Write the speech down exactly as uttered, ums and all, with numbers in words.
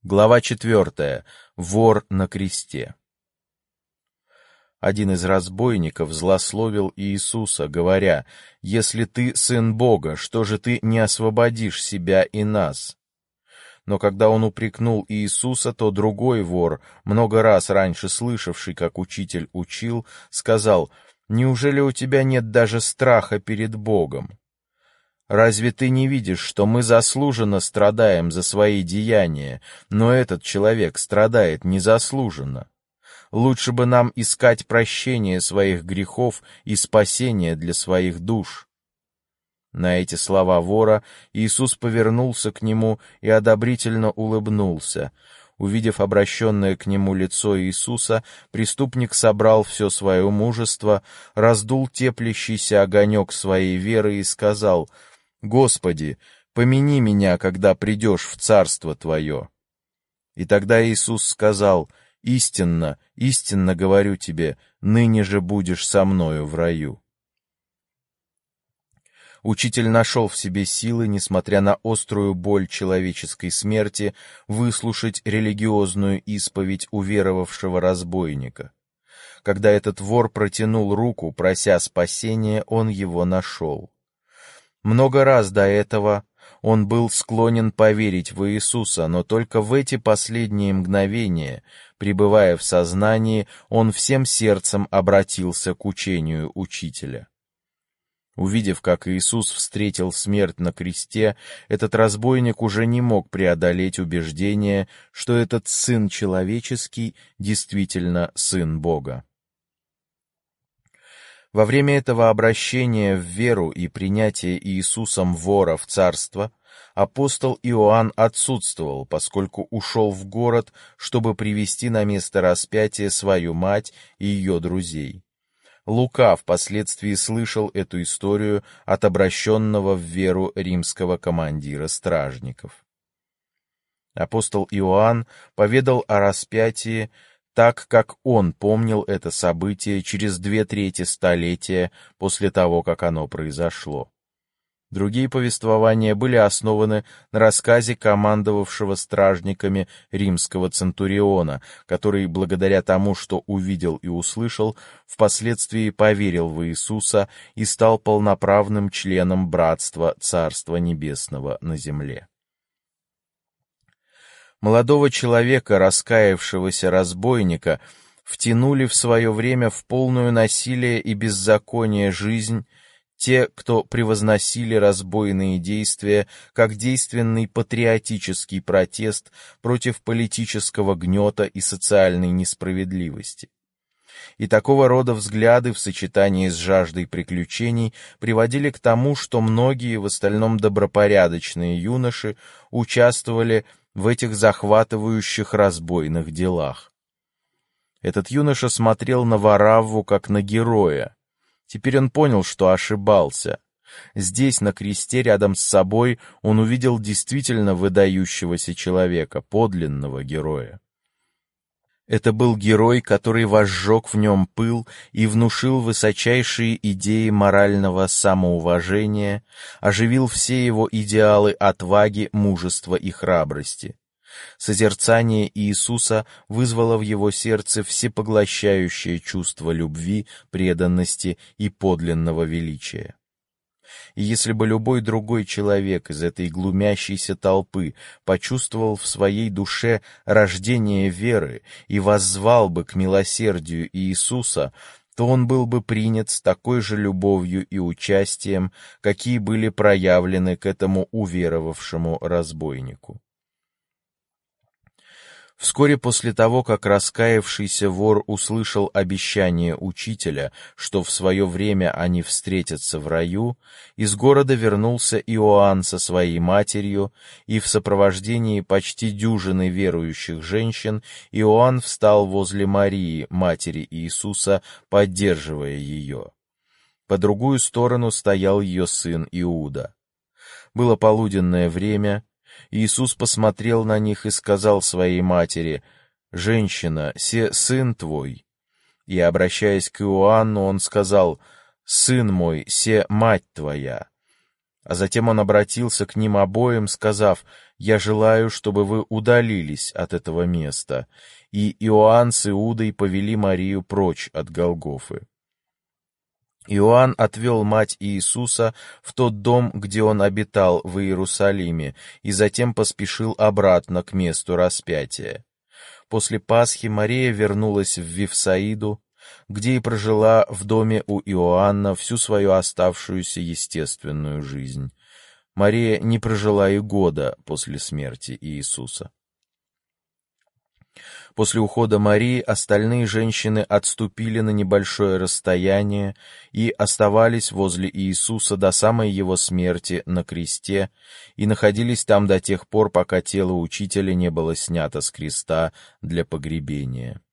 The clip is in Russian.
Глава четвертая. Вор на кресте. Один из разбойников злословил Иисуса, говоря: «Если ты сын Бога, что же ты не освободишь себя и нас?» Но когда он упрекнул Иисуса, то другой вор, много раз раньше слышавший, как учитель учил, сказал: «Неужели у тебя нет даже страха перед Богом? Разве ты не видишь, что мы заслуженно страдаем за свои деяния, но этот человек страдает незаслуженно? Лучше бы нам искать прощение своих грехов и спасение для своих душ». На эти слова вора Иисус повернулся к нему и одобрительно улыбнулся. Увидев обращенное к нему лицо Иисуса, преступник собрал все свое мужество, раздул теплящийся огонек своей веры и сказал: «Господи, помяни меня, когда придешь в царство Твое». И тогда Иисус сказал: «Истинно, истинно говорю тебе, ныне же будешь со мною в раю». Учитель нашел в себе силы, несмотря на острую боль человеческой смерти, выслушать религиозную исповедь уверовавшего разбойника. Когда этот вор протянул руку, прося спасения, он его нашел. Много раз до этого он был склонен поверить в Иисуса, но только в эти последние мгновения, пребывая в сознании, он всем сердцем обратился к учению учителя. Увидев, как Иисус встретил смерть на кресте, этот разбойник уже не мог преодолеть убеждение, что этот Сын Человеческий действительно Сын Бога. Во время этого обращения в веру и принятия Иисусом вора в царство апостол Иоанн отсутствовал, поскольку ушел в город, чтобы привести на место распятия свою мать и ее друзей. Лука впоследствии слышал эту историю от обращенного в веру римского командира стражников. Апостол Иоанн поведал о распятии так, как он помнил это событие через две трети столетия после того, как оно произошло. Другие повествования были основаны на рассказе командовавшего стражниками римского центуриона, который, благодаря тому, что увидел и услышал, впоследствии поверил в Иисуса и стал полноправным членом братства Царства Небесного на земле. Молодого человека, раскаявшегося разбойника, втянули в свое время в полную насилие и беззаконие жизнь те, кто превозносили разбойные действия как действенный патриотический протест против политического гнета и социальной несправедливости. И такого рода взгляды в сочетании с жаждой приключений приводили к тому, что многие, в остальном добропорядочные юноши, участвовали в этих захватывающих разбойных делах. Этот юноша смотрел на Варавву как на героя. Теперь он понял, что ошибался. Здесь, на кресте, рядом с собой, он увидел действительно выдающегося человека, подлинного героя. Это был герой, который возжег в нем пыл и внушил высочайшие идеи морального самоуважения, оживил все его идеалы отваги, мужества и храбрости. Созерцание Иисуса вызвало в его сердце всепоглощающее чувство любви, преданности и подлинного величия. И если бы любой другой человек из этой глумящейся толпы почувствовал в своей душе рождение веры и воззвал бы к милосердию Иисуса, то он был бы принят с такой же любовью и участием, какие были проявлены к этому уверовавшему разбойнику. Вскоре после того, как раскаявшийся вор услышал обещание учителя, что в свое время они встретятся в раю, из города вернулся Иоанн со своей матерью, и в сопровождении почти дюжины верующих женщин Иоанн встал возле Марии, матери Иисуса, поддерживая ее. По другую сторону стоял ее сын Иуда. Было полуденное время. Иисус посмотрел на них и сказал своей матери: «Женщина, се сын твой». И, обращаясь к Иоанну, он сказал: «Сын мой, се мать твоя». А затем он обратился к ним обоим, сказав: «Я желаю, чтобы вы удалились от этого места». И Иоанн с Иудой повели Марию прочь от Голгофы. Иоанн отвел мать Иисуса в тот дом, где он обитал в Иерусалиме, и затем поспешил обратно к месту распятия. После Пасхи Мария вернулась в Вифсаиду, где и прожила в доме у Иоанна всю свою оставшуюся естественную жизнь. Мария не прожила и года после смерти Иисуса. После ухода Марии остальные женщины отступили на небольшое расстояние и оставались возле Иисуса до самой его смерти на кресте и находились там до тех пор, пока тело учителя не было снято с креста для погребения.